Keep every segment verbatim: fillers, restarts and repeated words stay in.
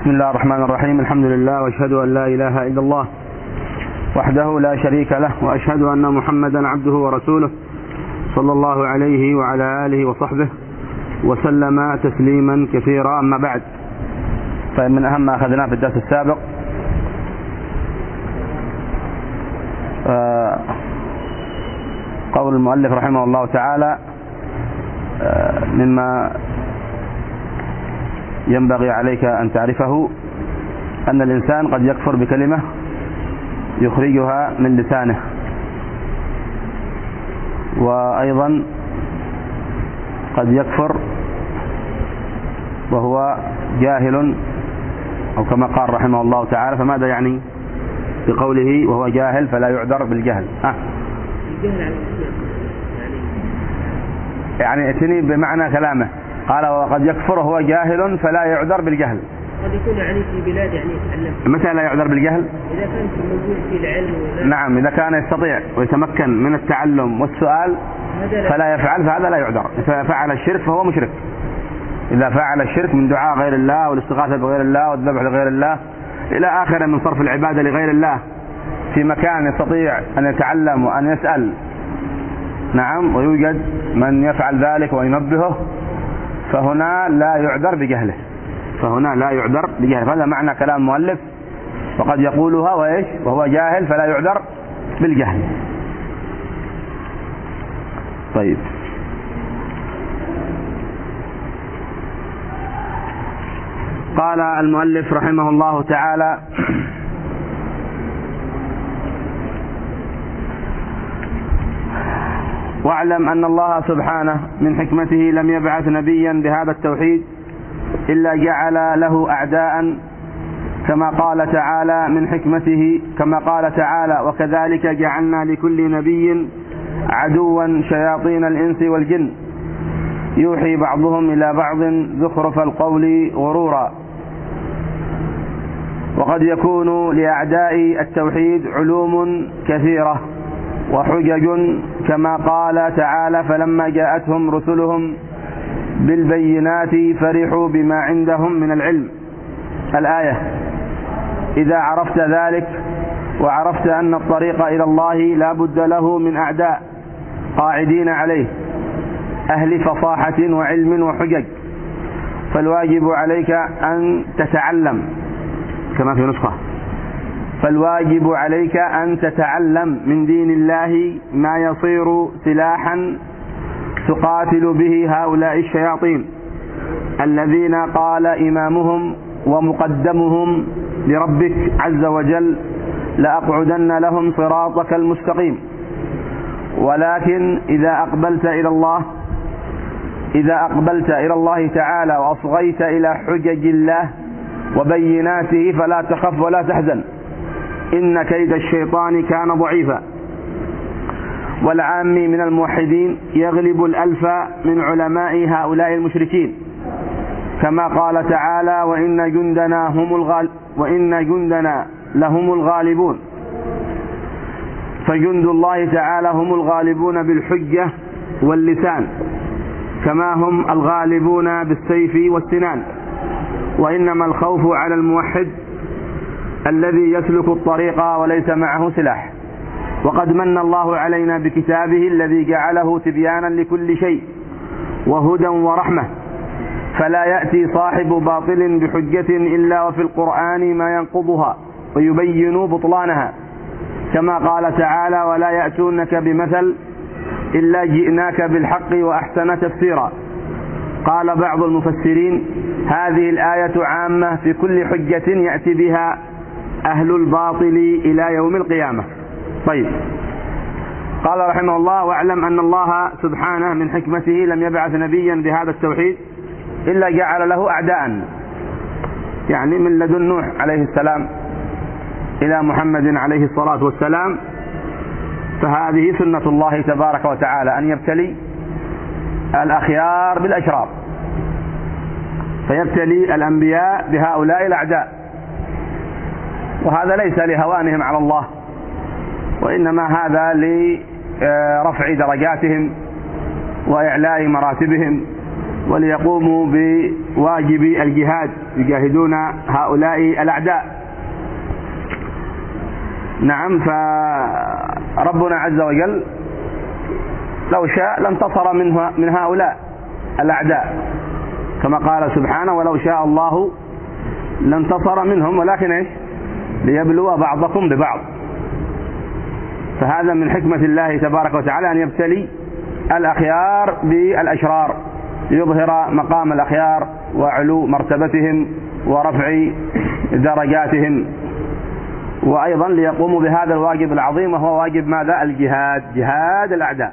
بسم الله الرحمن الرحيم. الحمد لله وأشهد أن لا إله إلا الله وحده لا شريك له، وأشهد أن محمدا عبده ورسوله صلى الله عليه وعلى آله وصحبه وسلم تسليما كثيرا. أما بعد، فمن أهم ما أخذناه في الدرس السابق قول المؤلف رحمه الله تعالى: مما ينبغي عليك أن تعرفه أن الإنسان قد يكفر بكلمة يخرجها من لسانه، وأيضا قد يكفر وهو جاهل، أو كما قال رحمه الله تعالى. فماذا يعني بقوله وهو جاهل فلا يعذر بالجهل؟ أه. يعني اتني بمعنى كلامه، قال وقد يكفر وهو جاهل فلا يعذر بالجهل. قد يكون يعني في بلاد يعني يتعلم. متى لا يعذر بالجهل؟ إذا كان موجود في العلم ولا... نعم، إذا كان يستطيع ويتمكن من التعلم والسؤال فلا يفعل، فهذا لا يعذر. إذا فعل الشرك فهو مشرك. إذا فعل الشرك من دعاء غير الله والاستغاثة بغير الله والذبح لغير الله إلى آخره من صرف العبادة لغير الله في مكان يستطيع أن يتعلم وأن يسأل، نعم، ويوجد من يفعل ذلك وينبهه، فهنا لا يعذر بجهله، فهنا لا يعذر بجهله. هذا معنى كلام المؤلف: وقد يقولها وإيش وهو جاهل فلا يعذر بالجهل. طيب، قال المؤلف رحمه الله تعالى: واعلم أن الله سبحانه من حكمته لم يبعث نبيا بهذا التوحيد إلا جعل له أعداء، كما قال تعالى من حكمته كما قال تعالى: وكذلك جعلنا لكل نبي عدوا شياطين الإنس والجن يوحي بعضهم إلى بعض زخرف القول غرورا. وقد يكون لأعداء التوحيد علوم كثيرة وحجج، كما قال تعالى: فلما جاءتهم رسلهم بالبينات فرحوا بما عندهم من العلم. الآية. إذا عرفت ذلك وعرفت أن الطريق إلى الله لا بد له من أعداء قاعدين عليه أهل فصاحة وعلم وحجج، فالواجب عليك أن تتعلم، كما في نسخة: فالواجب عليك أن تتعلم من دين الله ما يصير سلاحا تقاتل به هؤلاء الشياطين الذين قال إمامهم ومقدمهم لربك عز وجل: لأقعدن لهم صراطك المستقيم. ولكن إذا أقبلت إلى الله إذا أقبلت إلى الله تعالى وأصغيت إلى حجج الله وبيناته فلا تخف ولا تحزن، إن كيد الشيطان كان ضعيفا. والعامي من الموحدين يغلب الألف من علماء هؤلاء المشركين، كما قال تعالى: وإن جندنا هم الغال وإن جندنا لهم الغالبون. فجند الله تعالى هم الغالبون بالحجة واللسان، كما هم الغالبون بالسيف والسنان. وإنما الخوف على الموحد الذي يسلك الطريق وليس معه سلاح. وقد من الله علينا بكتابه الذي جعله تبيانا لكل شيء وهدى ورحمة، فلا يأتي صاحب باطل بحجة إلا وفي القرآن ما ينقضها ويبين بطلانها، كما قال تعالى: ولا يأتونك بمثل إلا جئناك بالحق وأحسن تفسيرا. قال بعض المفسرين: هذه الآية عامة في كل حجة يأتي بها أهل الباطل إلى يوم القيامة. طيب، قال رحمه الله: واعلم أن الله سبحانه من حكمته لم يبعث نبيا بهذا التوحيد إلا جعل له أعداء، يعني من لدن نوح عليه السلام إلى محمد عليه الصلاة والسلام. فهذه سنة الله تبارك وتعالى أن يبتلي الأخيار بالأشرار، فيبتلي الأنبياء بهؤلاء الأعداء، وهذا ليس لهوانهم على الله، وإنما هذا لرفع درجاتهم وإعلاء مراتبهم وليقوموا بواجب الجهاد، يجاهدون هؤلاء الأعداء. نعم، فربنا عز وجل لو شاء لانتصر منه من هؤلاء الأعداء، كما قال سبحانه: ولو شاء الله لانتصر منهم ولكن إيش؟ ليبلو بعضكم ببعض. فهذا من حكمة الله تبارك وتعالى أن يبتلي الأخيار بالأشرار، ليظهر مقام الأخيار وعلو مرتبتهم ورفع درجاتهم، وأيضا ليقوموا بهذا الواجب العظيم، وهو واجب ماذا؟ الجهاد، جهاد الأعداء.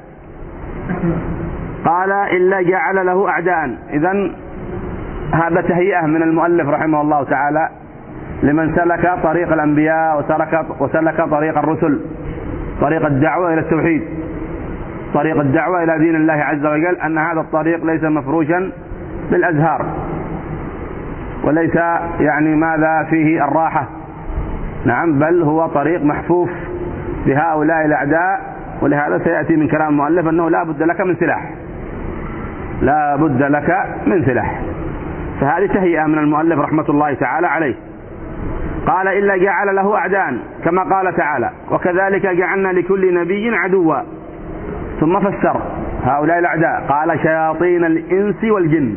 قال: إلا جعل له أعداء. إذن هذا تهيئة من المؤلف رحمه الله تعالى لمن سلك طريق الأنبياء وسلك, وسلك طريق الرسل، طريق الدعوة إلى التوحيد، طريق الدعوة إلى دين الله عز وجل، أن هذا الطريق ليس مفروشا بالأزهار، وليس يعني ماذا فيه الراحة. نعم، بل هو طريق محفوف بهؤلاء الأعداء. ولهذا سيأتي من كلام المؤلف أنه لا بد لك من سلاح، لا بد لك من سلاح. فهذه تهيئة من المؤلف رحمة الله تعالى عليه. قال: إلا جعل له أعداء، كما قال تعالى: وكذلك جعلنا لكل نبي عدوا. ثم فسر هؤلاء الأعداء قال: شياطين الإنس والجن،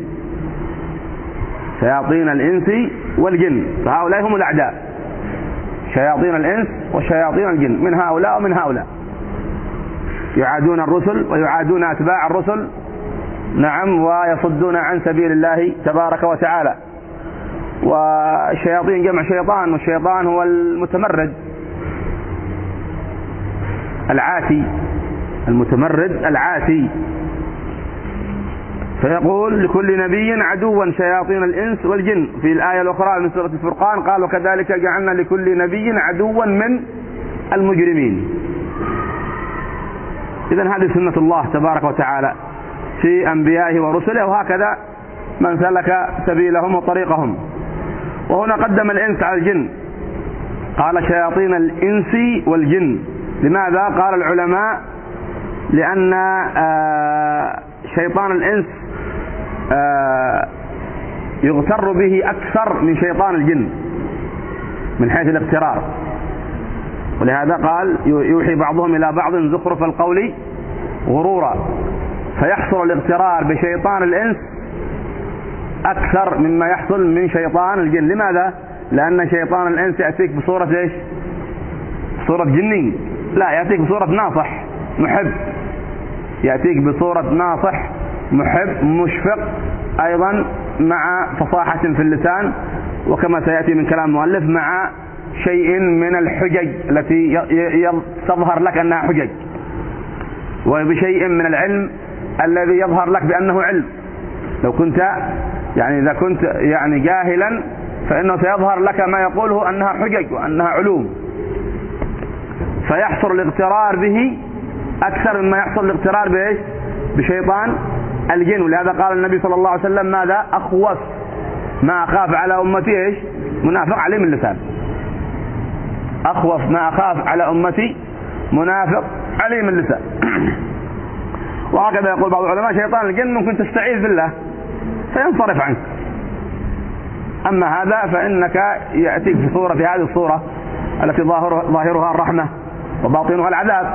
شياطين الإنس والجن، فهؤلاء هم الأعداء، شياطين الإنس وشياطين الجن، من هؤلاء ومن هؤلاء، يعادون الرسل ويعادون أتباع الرسل. نعم، ويصدون عن سبيل الله تبارك وتعالى. والشياطين جمع شيطان، والشيطان هو المتمرد العاتي، المتمرد العاتي. فيقول: لكل نبي عدوا شياطين الإنس والجن. في الآية الأخرى من سورة الفرقان قال: وكذلك جعلنا لكل نبي عدوا من المجرمين. إذن هذه سنة الله تبارك وتعالى في أنبيائه ورسله، وهكذا من سلك سبيلهم وطريقهم. وهنا قدم الإنس على الجن، قال: شياطين الإنس والجن. لماذا؟ قال العلماء: لأن شيطان الإنس يغتر به أكثر من شيطان الجن من حيث الاغترار. ولهذا قال: يوحي بعضهم إلى بعض زخرف القول غرورا. فيحصل الاغترار بشيطان الإنس أكثر مما يحصل من شيطان الجن. لماذا؟ لأن شيطان الإنس يأتيك بصورة إيش؟ صورة جني، لا، يأتيك بصورة ناصح محب، يأتيك بصورة ناصح محب مشفق، أيضا مع فصاحة في اللسان، وكما سيأتي من كلام المؤلف مع شيء من الحجج التي تظهر لك أنها حجج، وبشيء من العلم الذي يظهر لك بأنه علم. لو كنت يعني إذا كنت يعني جاهلا فإنه سيظهر لك ما يقوله أنها حجج وأنها علوم. فيحصل الاغترار به أكثر مما يحصل الاغترار بإيش؟ بشيطان الجن. ولهذا قال النبي صلى الله عليه وسلم: ماذا؟ أخوف ما أخاف على أمتي إيش؟ منافق عليم اللسان. أخوف ما أخاف على أمتي منافق عليم اللسان. وهكذا يقول بعض العلماء: شيطان الجن ممكن تستعيذ بالله فينصرف عنك، أما هذا فإنك يأتيك في صورة، في هذه الصورة التي ظاهرها الرحمة وباطنها العذاب.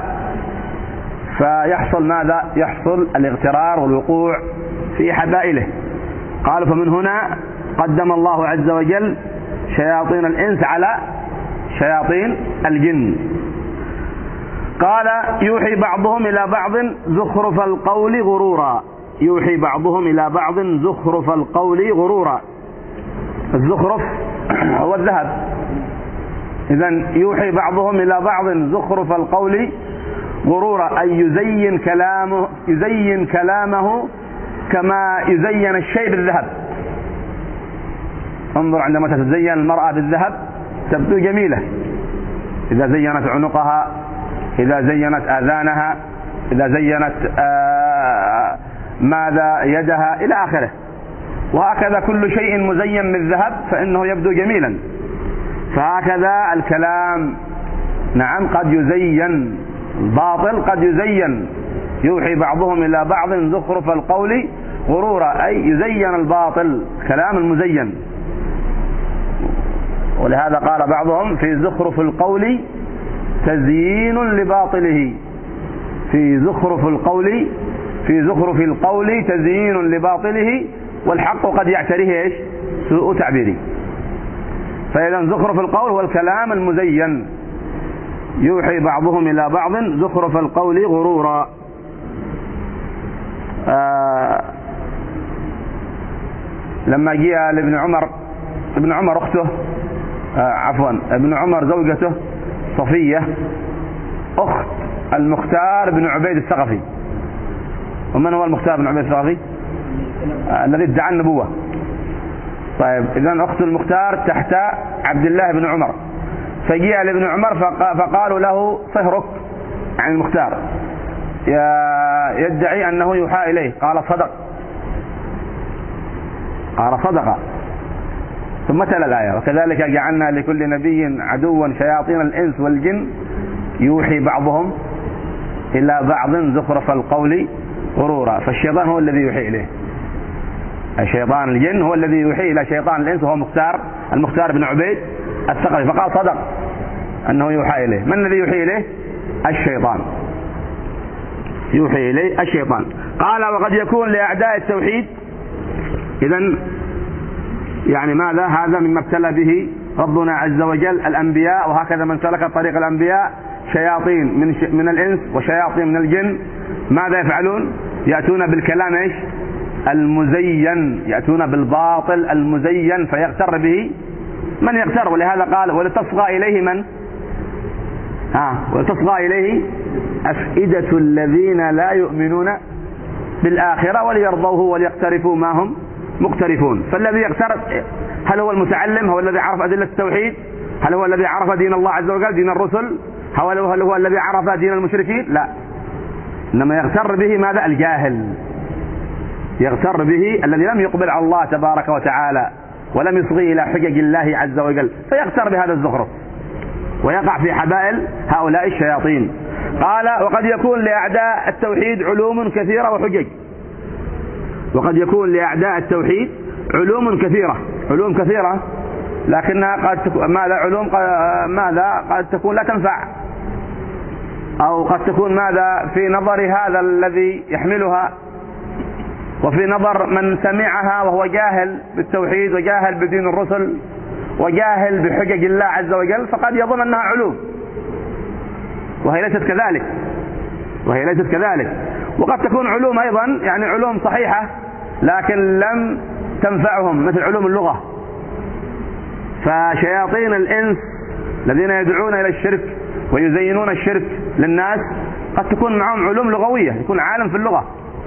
فيحصل ماذا؟ يحصل الاغترار والوقوع في حبائله. قالوا: فمن هنا قدم الله عز وجل شياطين الإنس على شياطين الجن. قال: يوحي بعضهم إلى بعض زخرف القول غرورا. يوحي بعضهم إلى بعض زخرف القول غرورا. الزخرف هو الذهب. إذن يوحي بعضهم إلى بعض زخرف القول غرورا، أي يزين كلامه يزين كلامه كما يزين الشيء بالذهب. انظر، عندما تتزين المرأة بالذهب تبدو جميلة، إذا زينت عنقها، إذا زينت آذانها، إذا زينت آه ماذا يدها إلى آخره. وهكذا كل شيء مزين بالذهب فإنه يبدو جميلا. فهكذا الكلام، نعم، قد يزين، الباطل قد يزين. يوحي بعضهم إلى بعض زخرف القول غرورا، أي يزين الباطل، كلام المزين. ولهذا قال بعضهم في زخرف القول تزيين لباطله، في زخرف القول في زخرف القول تزيين لباطله، والحق قد يعتريه ايش؟ سوء تعبيره. فإذا زخرف القول هو الكلام المزين، يوحي بعضهم إلى بعض زخرف القول غرورا. آه لما جاء لابن عمر ابن عمر أخته آه عفوا ابن عمر زوجته صفية أخت المختار بن عبيد الثقفي. ومن هو المختار بن عبيد الثقفي؟ آه الذي ادعى النبوة. طيب إذن أخت المختار تحت عبد الله بن عمر، فجاء لابن عمر فقالوا له صهرك عن المختار يدعي أنه يوحى إليه، قال صدق، قال صدق. ثم تلا الآية وكذلك جعلنا لكل نبي عدوا شياطين الإنس والجن يوحي بعضهم إلى بعض زخرف القول غرورا. فالشيطان هو الذي يوحي إليه، الشيطان الجن هو الذي يوحي إلى شيطان الإنس وهو مختار المختار بن عبيد الثقفي، فقال صدق أنه يوحى إليه. من الذي يوحي إليه؟ الشيطان، يوحي إليه الشيطان. قال وقد يكون لأعداء التوحيد، إذن يعني ماذا؟ هذا مما ابتلى به ربنا عز وجل الأنبياء، وهكذا من سلك طريق الأنبياء شياطين من من الإنس وشياطين من الجن. ماذا يفعلون؟ يأتون بالكلام ايش؟ المزين، يأتون بالباطل المزين فيغتر به من يغتر. ولهذا قال ولتصغى إليه من؟ ها ولتصغى إليه أفئدة الذين لا يؤمنون بالآخرة وليرضوه وليقترفوا ما هم مقترفون. فالذي يغتر هل هو المتعلم؟ هو الذي عرف أدلة التوحيد؟ هل هو الذي عرف دين الله عز وجل، دين الرسل؟ هل هو الذي عرف دين المشركين؟ لا، إنما يغتر به ماذا؟ الجاهل، يغتر به الذي لم يقبل على الله تبارك وتعالى ولم يصغي إلى حجج الله عز وجل، فيغتر بهذا الزخرف ويقع في حبائل هؤلاء الشياطين. قال وقد يكون لأعداء التوحيد علوم كثيرة وحجج، وقد يكون لأعداء التوحيد علوم كثيرة، علوم كثيرة لكنها قد تكون ماذا؟ علوم ماذا؟ قد تكون لا تنفع، أو قد تكون ماذا؟ في نظر هذا الذي يحملها وفي نظر من سمعها وهو جاهل بالتوحيد وجاهل بدين الرسل وجاهل بحجج الله عز وجل، فقد يظن أنها علوم وهي ليست كذلك، وهي ليست كذلك. وقد تكون علوم أيضا يعني علوم صحيحة لكن لم تنفعهم، مثل علوم اللغة. فشياطين الإنس الذين يدعون إلى الشرك ويزينون الشرك للناس قد تكون معهم علوم لغوية، يكون عالم في اللغة،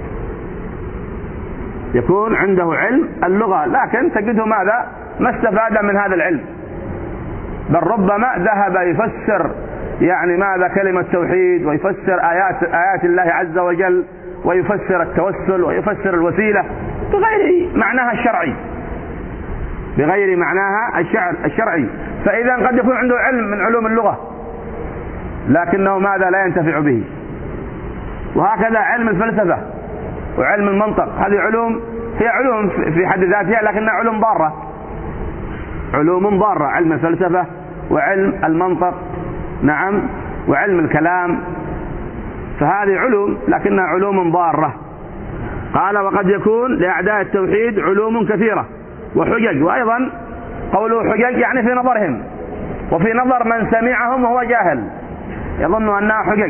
يكون عنده علم اللغة، لكن تجده ماذا؟ ما استفاد من هذا العلم، بل ربما ذهب يفسر يعني ماذا؟ كلمة توحيد، ويفسر آيات آيات الله عز وجل، ويفسر التوسل، ويفسر الوسيلة بغير معناها الشرعي، بغير معناها الشعر الشرعي. فإذا قد يكون عنده علم من علوم اللغة لكنه ماذا؟ لا ينتفع به. وهكذا علم الفلسفة وعلم المنطق، هذه علوم هي علوم في حد ذاتها لكنها علوم ضارة، علوم ضارة، علم الفلسفة وعلم المنطق، نعم، وعلم الكلام، فهذه علوم لكنها علوم ضارة. قال وقد يكون لأعداء التوحيد علوم كثيرة وحجج، وأيضا قوله حجج يعني في نظرهم وفي نظر من سمعهم وهو جاهل يظن أنها حجج،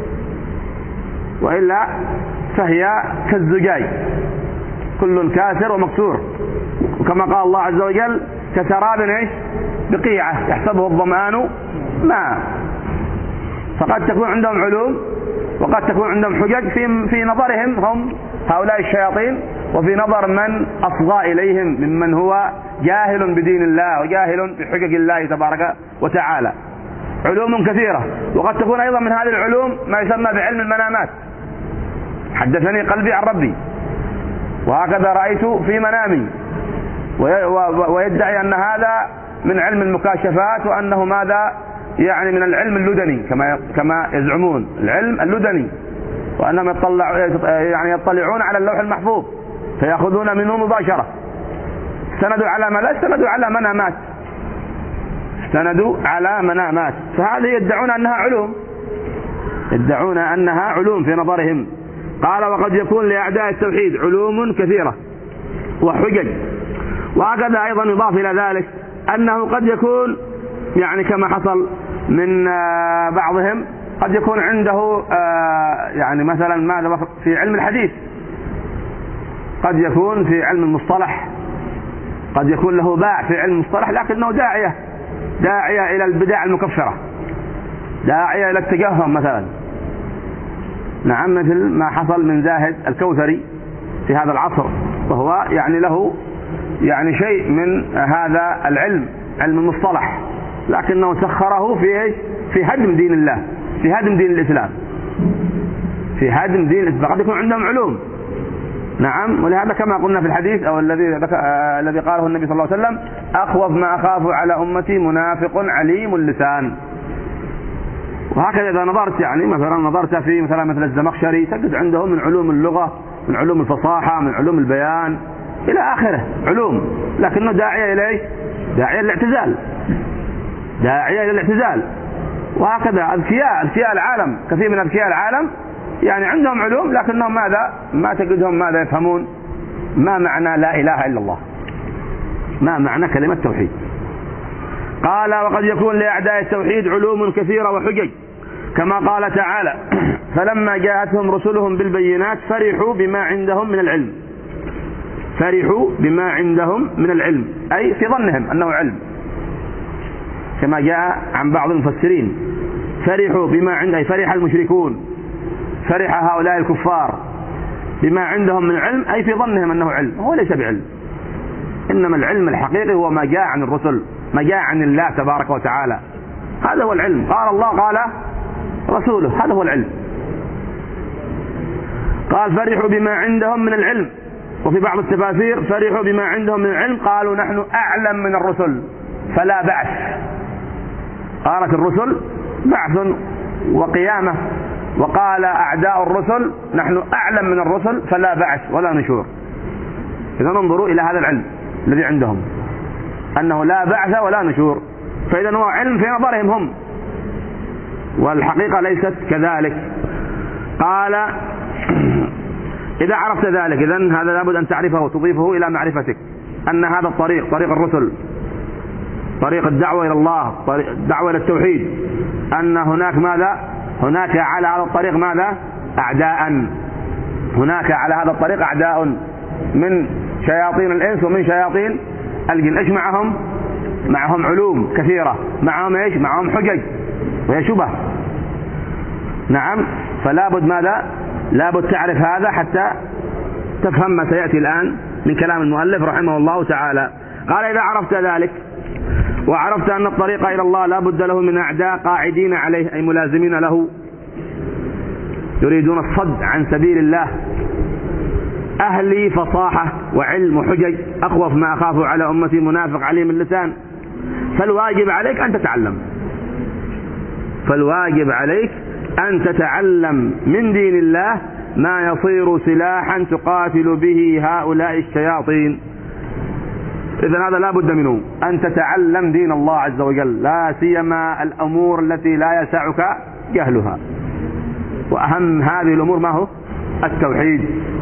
وإلا فهي كالزجاج كل كاسر ومكسور، وكما قال الله عز وجل كسراب ايش؟ بقيعة يحسبه الظمآن ماء. فقد تكون عندهم علوم وقد تكون عندهم حجج في في نظرهم هم هؤلاء الشياطين، وفي نظر من أصغى إليهم ممن هو جاهل بدين الله وجاهل بحجج الله تبارك وتعالى. علوم كثيرة. وقد تكون أيضا من هذه العلوم ما يسمى بعلم المنامات، حدثني قلبي عن ربي وهكذا رأيت في منامي، ويدعي أن هذا من علم المكاشفات وأنه ماذا؟ يعني من العلم اللدني كما كما يزعمون، العلم اللدني، وأنهم يطلع يعني يطلعون على اللوح المحفوظ فيأخذون منه مباشرة. استندوا على ما لا استندوا على منامات، استندوا على منامات، فهذه يدعون أنها علوم، يدعون أنها علوم في نظرهم. قال وقد يكون لأعداء التوحيد علوم كثيرة وحجج. وهكذا أيضا يضاف إلى ذلك أنه قد يكون يعني كما حصل من بعضهم قد يكون عنده يعني مثلا ماذا في علم الحديث، قد يكون في علم المصطلح، قد يكون له باع في علم المصطلح، لكنه داعية داعية إلى البدع المكفرة، داعية إلى التجهم مثلا. نعم، مثل ما حصل من زاهد الكوثري في هذا العصر، وهو يعني له يعني شيء من هذا العلم، علم المصطلح، لكنه سخره في في هدم دين الله، في هدم دين الإسلام، في هدم دين الإسلام. قد يكون عندهم علوم. نعم، ولهذا كما قلنا في الحديث أو الذي الذي قاله النبي صلى الله عليه وسلم: أخوف ما أخاف على أمتي منافق عليم اللسان. وهكذا إذا نظرت يعني مثلا نظرت في مثلا مثل الزمخشري تجد عندهم من علوم اللغة، من علوم الفصاحة، من علوم البيان إلى آخره علوم، لكنه داعية إليه داعية للاعتزال، داعية للاعتزال. وهكذا أذكياء أذكياء العالم، كثير من أذكياء العالم يعني عندهم علوم، لكنهم ماذا ما تجدهم ماذا يفهمون ما معنى لا إله إلا الله، ما معنى كلمة توحيد. قال وقد يكون لأعداء التوحيد علوم كثيرة وحجج، كما قال تعالى: فلما جاءتهم رسلهم بالبينات فرحوا بما عندهم من العلم، فرحوا بما عندهم من العلم أي في ظنهم أنه علم، كما جاء عن بعض المفسرين: فرحوا بما عند أي فرح المشركون، فرح هؤلاء الكفار بما عندهم من علم أي في ظنهم أنه علم، هو ليس بعلم، إنما العلم الحقيقي هو ما جاء عن الرسل، ما جاء عن الله تبارك وتعالى، هذا هو العلم. قال الله قال رسوله، هذا هو العلم. قال فرحوا بما عندهم من العلم. وفي بعض التفاسير فرحوا بما عندهم من العلم قالوا نحن أعلم من الرسل فلا بعث. قالت الرسل بعث وقيامة، وقال أعداء الرسل نحن أعلم من الرسل فلا بعث ولا نشور. إذا انظروا إلى هذا العلم الذي عندهم، أنه لا بعث ولا نشور، فإذا هو علم في نظرهم هم، والحقيقة ليست كذلك. قال إذا عرفت ذلك، إذن هذا لابد أن تعرفه وتضيفه إلى معرفتك، أن هذا الطريق طريق الرسل، طريق الدعوة إلى الله، طريق الدعوة إلى التوحيد، أن هناك ماذا هناك على هذا الطريق ماذا أعداء، هناك على هذا الطريق أعداء من شياطين الإنس ومن شياطين الجن. إيش معهم؟ معهم علوم كثيرة، معهم إيش؟ معهم حجج وهي شبه. نعم، فلا بد ماذا لا بد تعرف هذا حتى تفهم ما سيأتي الآن من كلام المؤلف رحمه الله تعالى. قال إذا عرفت ذلك وعرفت أن الطريق إلى الله لا بد له من أعداء قاعدين عليه أي ملازمين له، يريدون الصد عن سبيل الله، أهلي فصاحة وعلم وحجج، أخوف ما أخاف على أمتي منافق عليم اللسان، فالواجب عليك أن تتعلم، فالواجب عليك أن تتعلم من دين الله ما يصير سلاحا تقاتل به هؤلاء الشياطين. إذن هذا لا بد منه، أن تتعلم دين الله عز وجل، لا سيما الأمور التي لا يسعك جهلها، وأهم هذه الأمور ما هو؟ التوحيد.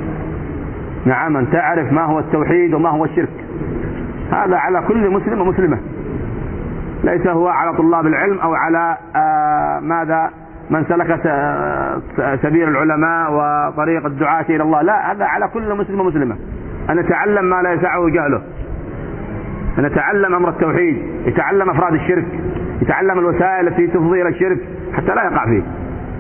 نعم، أن تعرف ما هو التوحيد وما هو الشرك، هذا على كل مسلم ومسلمة، ليس هو على طلاب العلم أو على آه ماذا من سلك سبيل العلماء وطريق الدعاة إلى الله، لا، هذا على كل مسلم ومسلمة، أن يتعلم ما لا يسعه جهله، أن يتعلم أمر التوحيد، يتعلم أفراد الشرك، يتعلم الوسائل التي تفضي إلى الشرك حتى لا يقع فيه.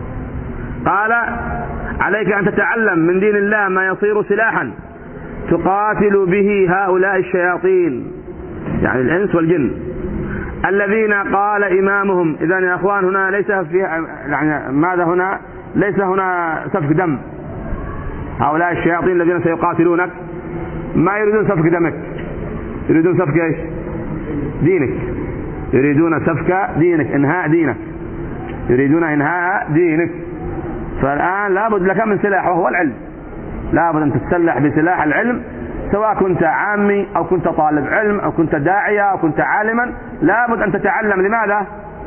قال عليك أن تتعلم من دين الله ما يصير سلاحا تقاتل به هؤلاء الشياطين، يعني الإنس والجن، الذين قال إمامهم. إذن يا أخوان هنا ليس في يعني ماذا هنا ليس هنا سفك دم، هؤلاء الشياطين الذين سيقاتلونك ما يريدون سفك دمك، يريدون سفك ايش؟ دينك، يريدون سفك دينك، انهاء دينك، يريدون انهاء دينك. فالآن لابد لك من سلاح وهو العلم، لابد أن تتسلح بسلاح العلم، سواء كنت عامي أو كنت طالب علم أو كنت داعية أو كنت عالما، لابد أن تتعلم. لماذا؟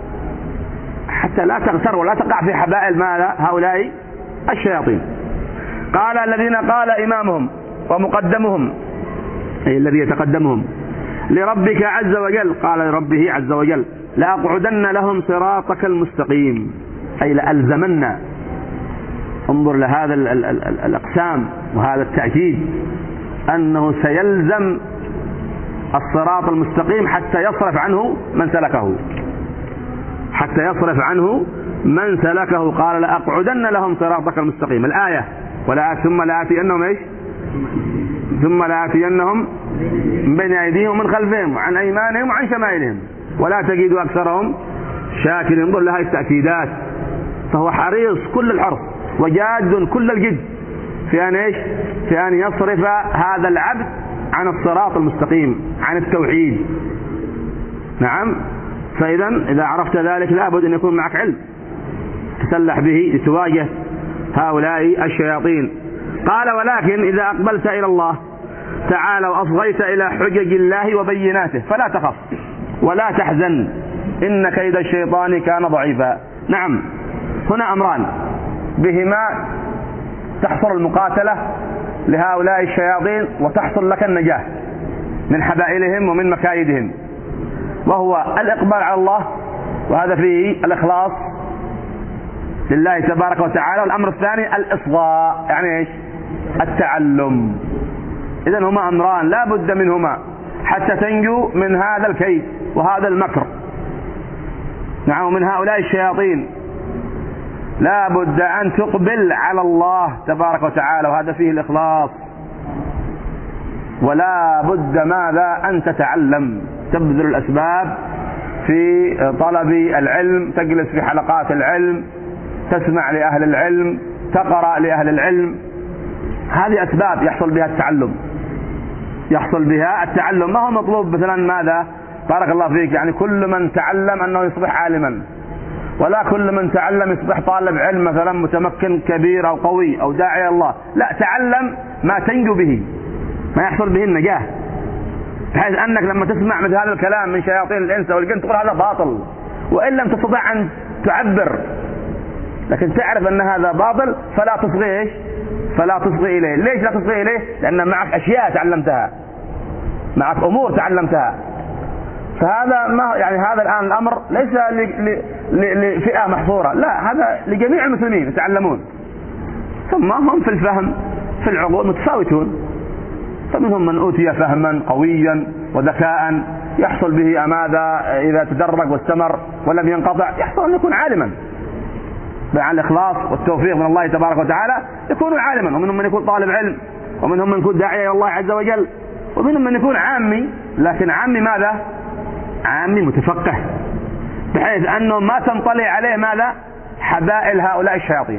حتى لا تغتر ولا تقع في حبائل ماذا؟ هؤلاء الشياطين. قال الذين قال إمامهم ومقدمهم، أي الذي يتقدمهم، لربك عز وجل، قال لربه عز وجل: لأقعدن لهم صراطك المستقيم، أي لألزمنا. انظر لهذا ال ال ال الأقسام وهذا التأكيد، أنه سيلزم الصراط المستقيم حتى يصرف عنه من سلكه، حتى يصرف عنه من سلكه. قال: لأقعدن لهم صراطك المستقيم. الآية: ولا ثم لآتينهم ايش؟ ثم لآتينهم من بين أيديهم ومن خلفهم وعن أيمانهم وعن شمائلهم ولا تجد أكثرهم شاكرين. انظر لهذه التأكيدات. فهو حريص كل الحرص وجاد كل الجد في أن ايش؟ في أن يصرف هذا العبد عن الصراط المستقيم، عن التوحيد. نعم. فإذا إذا عرفت ذلك لابد أن يكون معك علم تسلح به لتواجه هؤلاء الشياطين. قال: ولكن إذا أقبلت إلى الله تعالى وأصغيت إلى حجج الله وبيناته فلا تخف ولا تحزن إن كيد الشيطان كان ضعيفا. نعم، هنا أمران بهما تحصل المقاتلة لهؤلاء الشياطين وتحصل لك النجاة من حبائلهم ومن مكايدهم، وهو الإقبال على الله، وهذا فيه الإخلاص لله تبارك وتعالى. والأمر الثاني الإصغاء، يعني إيش؟ التعلم. إذن هما أمران لا بد منهما حتى تنجو من هذا الكيد وهذا المكر. نعم، ومن هؤلاء الشياطين لا بد أن تقبل على الله تبارك وتعالى، وهذا فيه الإخلاص. ولا بد ماذا؟ أن تتعلم، تبذل الأسباب في طلب العلم، تجلس في حلقات العلم، تسمع لأهل العلم، تقرأ لأهل العلم. هذه أسباب يحصل بها التعلم، يحصل بها التعلم. ما هو مطلوب مثلا ماذا؟ بارك الله فيك، يعني كل من تعلم أنه يصبح عالما، ولا كل من تعلم يصبح طالب علم مثلا متمكن كبير أو قوي أو داعي الله. لا، تعلم ما تنجو به، ما يحصل به النجاة، بحيث أنك لما تسمع مثل هذا الكلام من شياطين الإنس والجن تقول هذا باطل، وإن لم تستطع أن تعبر، لكن تعرف أن هذا باطل فلا تصغي إيش؟ فلا تصغي إليه. ليش لا تصغي إليه؟ لأن معك أشياء تعلمتها، معك أمور تعلمتها. فهذا ما يعني هذا الآن الأمر ليس لفئة محصورة، لا، هذا لجميع المسلمين يتعلمون. ثم هم في الفهم في العقول متفاوتون، فمنهم من أوتي فهما قويا وذكاء يحصل به ماذا؟ إذا تدرج واستمر ولم ينقطع يحصل أن يكون عالما مع الإخلاص والتوفيق من الله تبارك وتعالى، يكون عالما. ومنهم من يكون طالب علم، ومنهم من يكون داعية إلى الله عز وجل، ومنهم من يكون عامي، لكن عامي ماذا؟ عامي متفقه، بحيث أنه ما تنطلع عليه ماذا؟ حبائل هؤلاء الشياطين،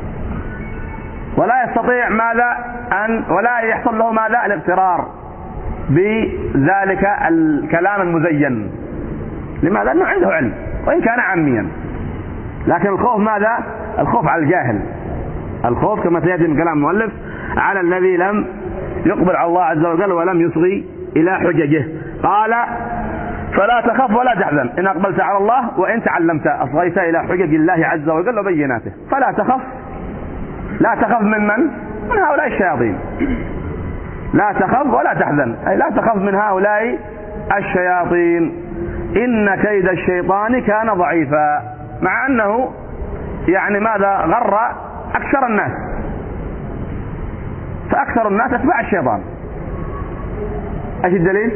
ولا يستطيع ماذا أن ولا يحصل له ماذا؟ الاغترار بذلك الكلام المزين. لماذا؟ أنه عنده علم وإن كان عاميا. لكن الخوف ماذا؟ الخوف على الجاهل، الخوف كما سيأتي من كلام المؤلف على الذي لم يقبل على الله عز وجل ولم يصغي إلى حججه. قال: فلا تخف ولا تحزن إن أقبلت على الله وإن تعلمت أصغيت إلى حجج الله عز وجل وبيناته. فلا تخف، لا تخف من من؟ من هؤلاء الشياطين. لا تخف ولا تحزن، أي لا تخف من هؤلاء الشياطين. إن كيد الشيطان كان ضعيفا، مع أنه يعني ماذا؟ غر أكثر الناس، فأكثر الناس أتباع الشيطان. ايش الدليل؟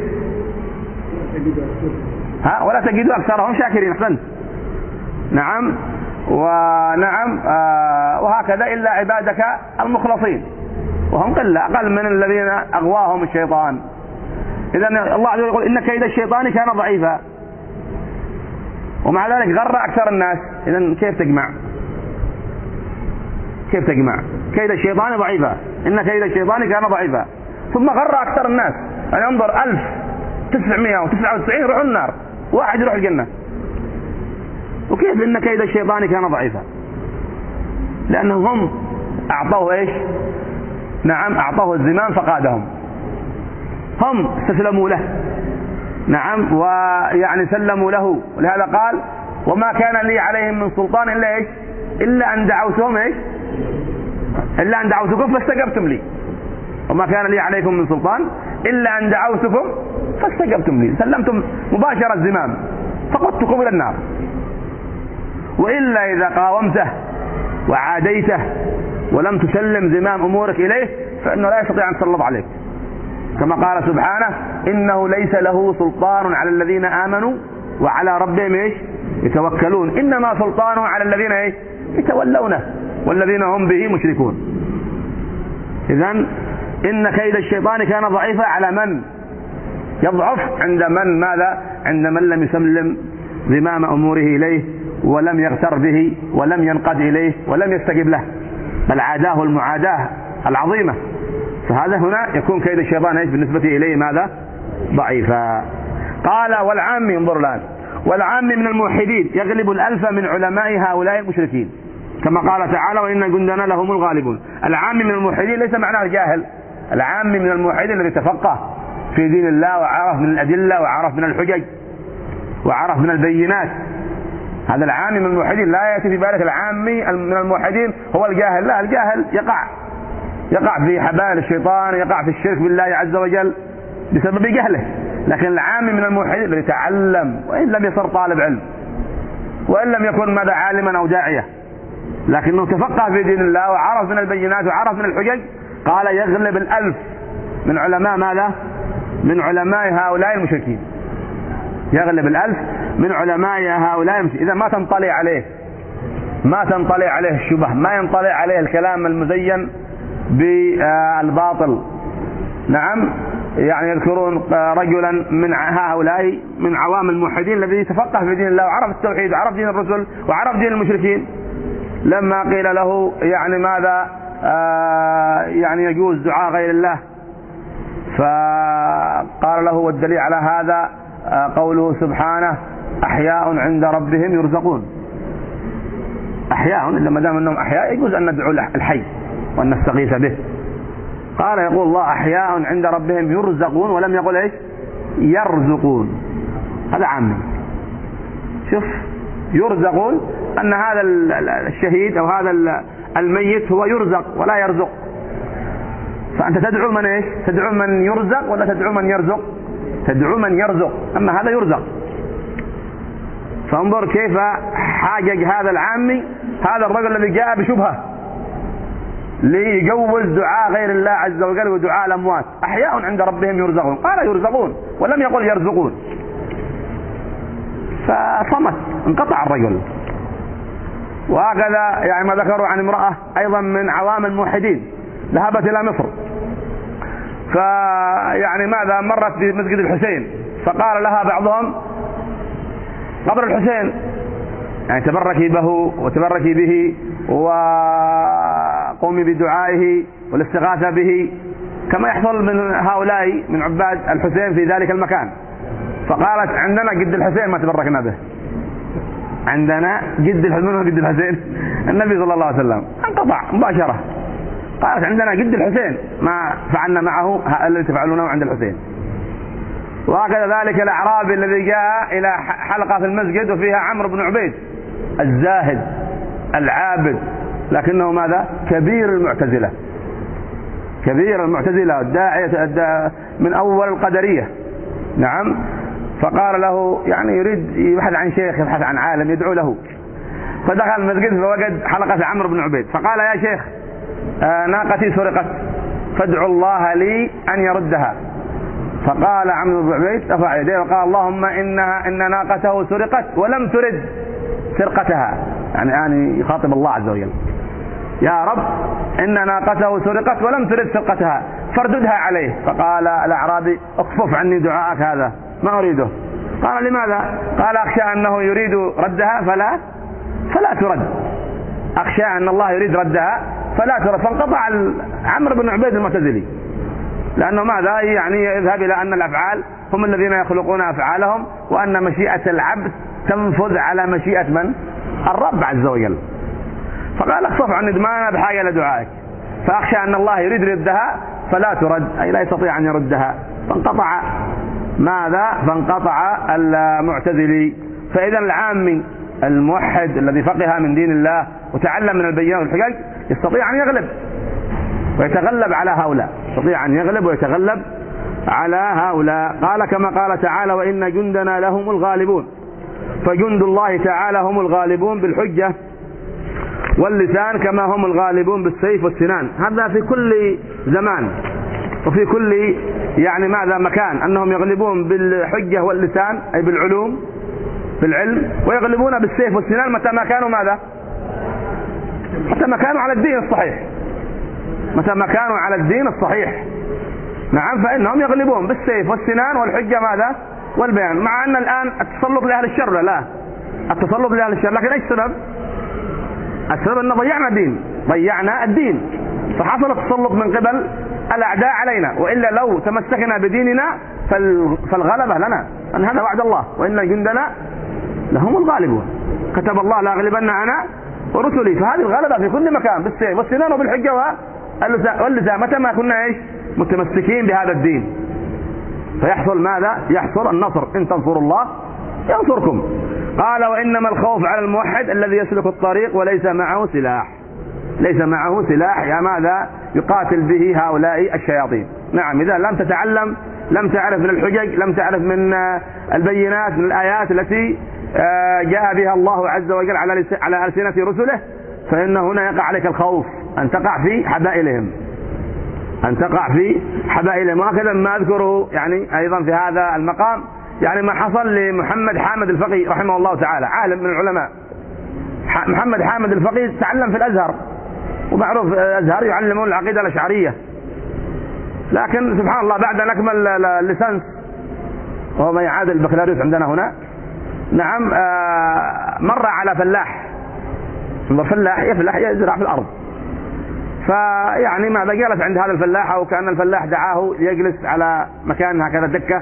ها؟ ولا تجدوا أكثرهم شاكرين. أحسنت. نعم، ونعم آه وهكذا إلا عبادك المخلصين، وهم قلة، أقل من الذين أغواهم الشيطان. إذن الله عز وجل يقول إن كيد الشيطان كان ضعيفا، ومع ذلك غر أكثر الناس. إذن كيف تجمع؟ كيف تجمع؟ كيد الشيطان ضعيفا، إن كيد الشيطان كان ضعيفا، ثم غر أكثر الناس. يعني انظر، ألف تسعمائة وتسعة وتسعين يروحون النار، واحد يروح الجنة. وكيف إن كيد الشيطان كان ضعيفا؟ لأنهم هم أعطوه إيش؟ نعم أعطاه الزمام فقادهم، هم استسلموا له، نعم، ويعني سلموا له. ولهذا قال وما كان لي عليهم من سلطان إلا إيش؟ إلا أن دعوتهم إيش؟ إلا أن دعوتكم فاستجبتم لي. وما كان لي عليكم من سلطان إلا أن دعوتكم فاستجبتم لي، سلمتم مباشرة الزمام فقدتكم إلى النار. وإلا إذا قاومته وعاديته ولم تسلم زمام أمورك إليه فإنه لا يستطيع أن يتسلط عليك، كما قال سبحانه إنه ليس له سلطان على الذين آمنوا وعلى ربهم إيش؟ يتوكلون، إنما سلطانه على الذين إيش؟ يتولونه والذين هم به مشركون. إذن إن كيد الشيطان كان ضعيفا على من يضعف؟ عند من ماذا؟ عند من لم يسلم زمام أموره إليه ولم يغتر به ولم ينقد إليه ولم يستجب له، بل عاداه المعاداة العظيمة. فهذا هنا يكون كيد الشيطان إيش بالنسبة إليه ماذا؟ ضعيفا. قال والعامي، انظر الآن، والعامي من الموحدين يغلب الألف من علماء هؤلاء المشركين، كما قال تعالى وإن جندنا لهم الغالبون. العامي من الموحدين ليس معناه الجاهل، العامي من الموحدين الذي تفقه في دين الله وعرف من الأدلة وعرف من الحجج وعرف من البينات، هذا العامي من الموحدين. لا يأتي في بالك العامي من الموحدين هو الجاهل، لا، الجاهل يقع يقع في حبال الشيطان، يقع في الشرك بالله عز وجل بسبب جهله. لكن العامي من الموحدين الذي تعلم وإن لم يصر طالب علم وإن لم يكن ماذا عالما أو داعية، لكنه تفقه في دين الله وعرف من البينات وعرف من الحجج، قال يغلب الألف من علماء ماذا؟ من علماء هؤلاء المشركين، يغلب الألف من علماء هؤلاء المشركين. إذا ما تنطلع عليه ما تنطلع عليه الشبه، ما ينطلع عليه الكلام المزين بالباطل. نعم، يعني يذكرون رجلا من هؤلاء من عوام الموحدين الذي تفقه في دين الله وعرف التوحيد وعرف دين الرسل وعرف دين المشركين، لما قيل له يعني ماذا آه يعني يجوز دعاء غير الله، فقال له والدليل على هذا آه قوله سبحانه أحياء عند ربهم يرزقون. أحياء، إلا ما دام أنهم أحياء يجوز أن ندعو الحي وأن نستغيث به. قال يقول الله أحياء عند ربهم يرزقون ولم يقل إيش؟ يرزقون. هذا عام. شوف، يرزقون أن هذا الشهيد أو هذا الميت هو يرزق ولا يرزق، فأنت تدعو من إيش؟ تدعو من يرزق ولا تدعو من يرزق؟ تدعو من يرزق، أما هذا يرزق. فانظر كيف حاجج هذا العامي هذا الرجل الذي جاء بشبهة ليجوز دعاء غير الله عز وجل ودعاء الأموات. أحياء عند ربهم يرزقون، قال يرزقون ولم يقل يرزقون، فصمت، انقطع الرجل. وهكذا يعني ما ذكروا عن امرأة أيضا من عوام الموحدين ذهبت إلى مصر، فيعني ماذا مرت في مسجد الحسين، فقال لها بعضهم قبر الحسين يعني تبركي به وتبركي به وقومي بدعائه والاستغاثة به كما يحصل من هؤلاء من عباد الحسين في ذلك المكان. فقالت عندنا جد الحسين ما تبركنا به، عندنا جد الحسين. من هو جد الحسين؟ النبي صلى الله عليه وسلم. انقطع مباشرة. قالت عندنا جد الحسين ما فعلنا معه الذي تفعلونه عند الحسين. وهكذا ذلك الأعرابي الذي جاء إلى حلقة في المسجد وفيها عمرو بن عبيد الزاهد العابد، لكنه ماذا؟ كبير المعتزلة، كبير المعتزلة الداعية من أول القدرية. نعم. فقال له يعني يريد يبحث عن شيخ، يبحث عن عالم يدعو له، فدخل المسجد فوجد حلقة عمرو بن عبيد، فقال يا شيخ آه ناقتي سرقت فادعوا الله لي أن يردها. فقال عمرو بن عبيد رفع يديه وقال اللهم إنها إن ناقته سرقت ولم ترد سرقتها، يعني يعني يخاطب الله عز وجل، يا رب إن ناقته سرقت ولم ترد سرقتها فارددها عليه. فقال الأعرابي اكفف عني دعاءك هذا ما أريده. قال لماذا؟ قال أخشى أنه يريد ردها فلا فلا ترد، أخشى أن الله يريد ردها فلا ترد. فانقطع عمرو بن عبيد المعتزلي، لأنه ماذا؟ يعني يذهب إلى أن الأفعال هم الذين يخلقون أفعالهم، وأن مشيئة العبد تنفذ على مشيئة من؟ الرب عز وجل. فقال اخصف عن ندمانا بحاجة لدعائك. فأخشى أن الله يريد ردها فلا ترد، أي لا يستطيع أن يردها، فانقطع ماذا؟ فانقطع المعتزلي. فإذا العامي الموحد الذي فقه من دين الله وتعلم من البينات والحجج يستطيع أن يغلب ويتغلب على هؤلاء، يستطيع أن يغلب ويتغلب على هؤلاء. قال كما قال تعالى: وإن جندنا لهم الغالبون. فجند الله تعالى هم الغالبون بالحجة واللسان كما هم الغالبون بالسيف والسنان. هذا في كل زمان وفي كل يعني ماذا مكان، أنهم يغلبون بالحجة واللسان أي بالعلوم بالعلم، ويغلبون بالسيف والسنان متى ما كانوا ماذا؟ متى ما كانوا على الدين الصحيح، متى ما كانوا على الدين الصحيح. نعم، فإنهم يغلبون بالسيف والسنان والحجة ماذا؟ والبيان. مع أن الآن التسلط لأهل الشر، لا التسلط لأهل الشر، لكن ايش السبب؟ السبب أن ضيعنا الدين، ضيعنا الدين، فحصل التسلط من قبل الأعداء علينا، وإلا لو تمسكنا بديننا فالغلبة لنا، أن هذا وعد الله: وإن جندنا لهم الغالبون، كتب الله لأغلبن أنا ورسلي. فهذه الغلبة في كل مكان بالسيف والسنان وبالحجة واللسان متى ما كنا ايش؟ متمسكين بهذا الدين. فيحصل ماذا؟ يحصل النصر، إن تنصروا الله ينصركم. قال: وإنما الخوف على الموحد الذي يسلك الطريق وليس معه سلاح، ليس معه سلاح يا ماذا يقاتل به هؤلاء الشياطين. نعم، إذا لم تتعلم، لم تعرف من الحجج، لم تعرف من البينات، من الآيات التي جاء بها الله عز وجل على ألسنة رسله، فإن هنا يقع عليك الخوف أن تقع في حبائلهم، أن تقع في حبائلهم. وهكذا ما أذكره يعني أيضا في هذا المقام، يعني ما حصل لمحمد حامد الفقي رحمه الله تعالى، عالم من العلماء. محمد حامد الفقي تعلم في الأزهر، ومعروف الأزهر يعلمون العقيدة الأشعرية، لكن سبحان الله بعد أن أكمل الليسانس وهو ما يعادل البكالوريوس عندنا هنا، نعم، مر على فلاح، فلاح يفلاح يزرع في الأرض، فيعني ماذا جلس عند هذا الفلاح، أو كان الفلاح دعاه ليجلس على مكان هكذا دكة،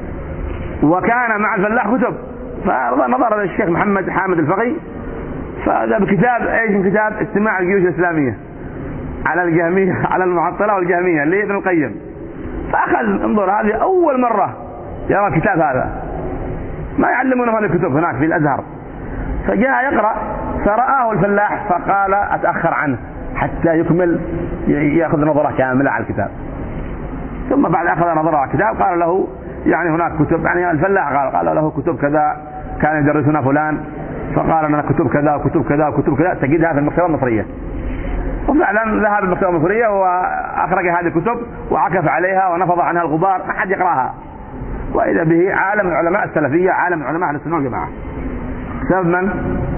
وكان مع الفلاح كتب، فنظر الشيخ محمد حامد الفقي فهذا بكتاب ايش؟ كتاب اجتماع الجيوش الإسلامية على الجهمية، على المعطلة والجهمية لابن القيم. فأخذ انظر، هذه أول مرة يرى الكتاب هذا، ما يعلمونه هذه الكتب هناك في الأزهر. فجاء يقرأ فرآه الفلاح فقال: أتأخر عنه حتى يكمل يأخذ نظرة كاملة على الكتاب. ثم بعد أخذ نظرة على الكتاب قال له يعني هناك كتب، يعني الفلاح قال, قال له كتب كذا كان يدرسنا فلان، فقال لنا كتب كذا وكتب كذا وكتب كذا تجدها في المكتبة المصرية. وفعلا ذهب المكتبة المصرية وأخرج هذه الكتب وعكف عليها ونفض عنها الغبار، ما حد يقرأها، وإذا به عالم من علماء السلفية، عالم من علماء أهل السنة والجماعة. سبب من؟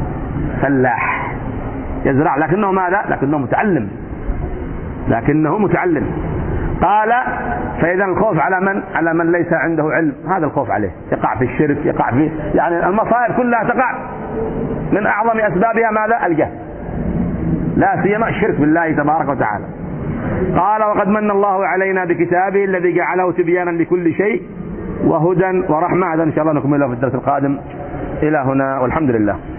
فلاح يزرع، لكنه ماذا؟ لكنه متعلم، لكنه متعلم. قال: فإذا الخوف على من؟ على من ليس عنده علم، هذا الخوف عليه، يقع في الشرك، يقع في يعني المصائب كلها تقع من أعظم أسبابها ماذا؟ الجهل، لا سيما الشرك بالله تبارك وتعالى. قال: وقد من الله علينا بكتابه الذي جعله تبيانا لكل شيء وهدى ورحمة. هذا إن شاء الله نكمله في الدرس القادم. إلى هنا والحمد لله.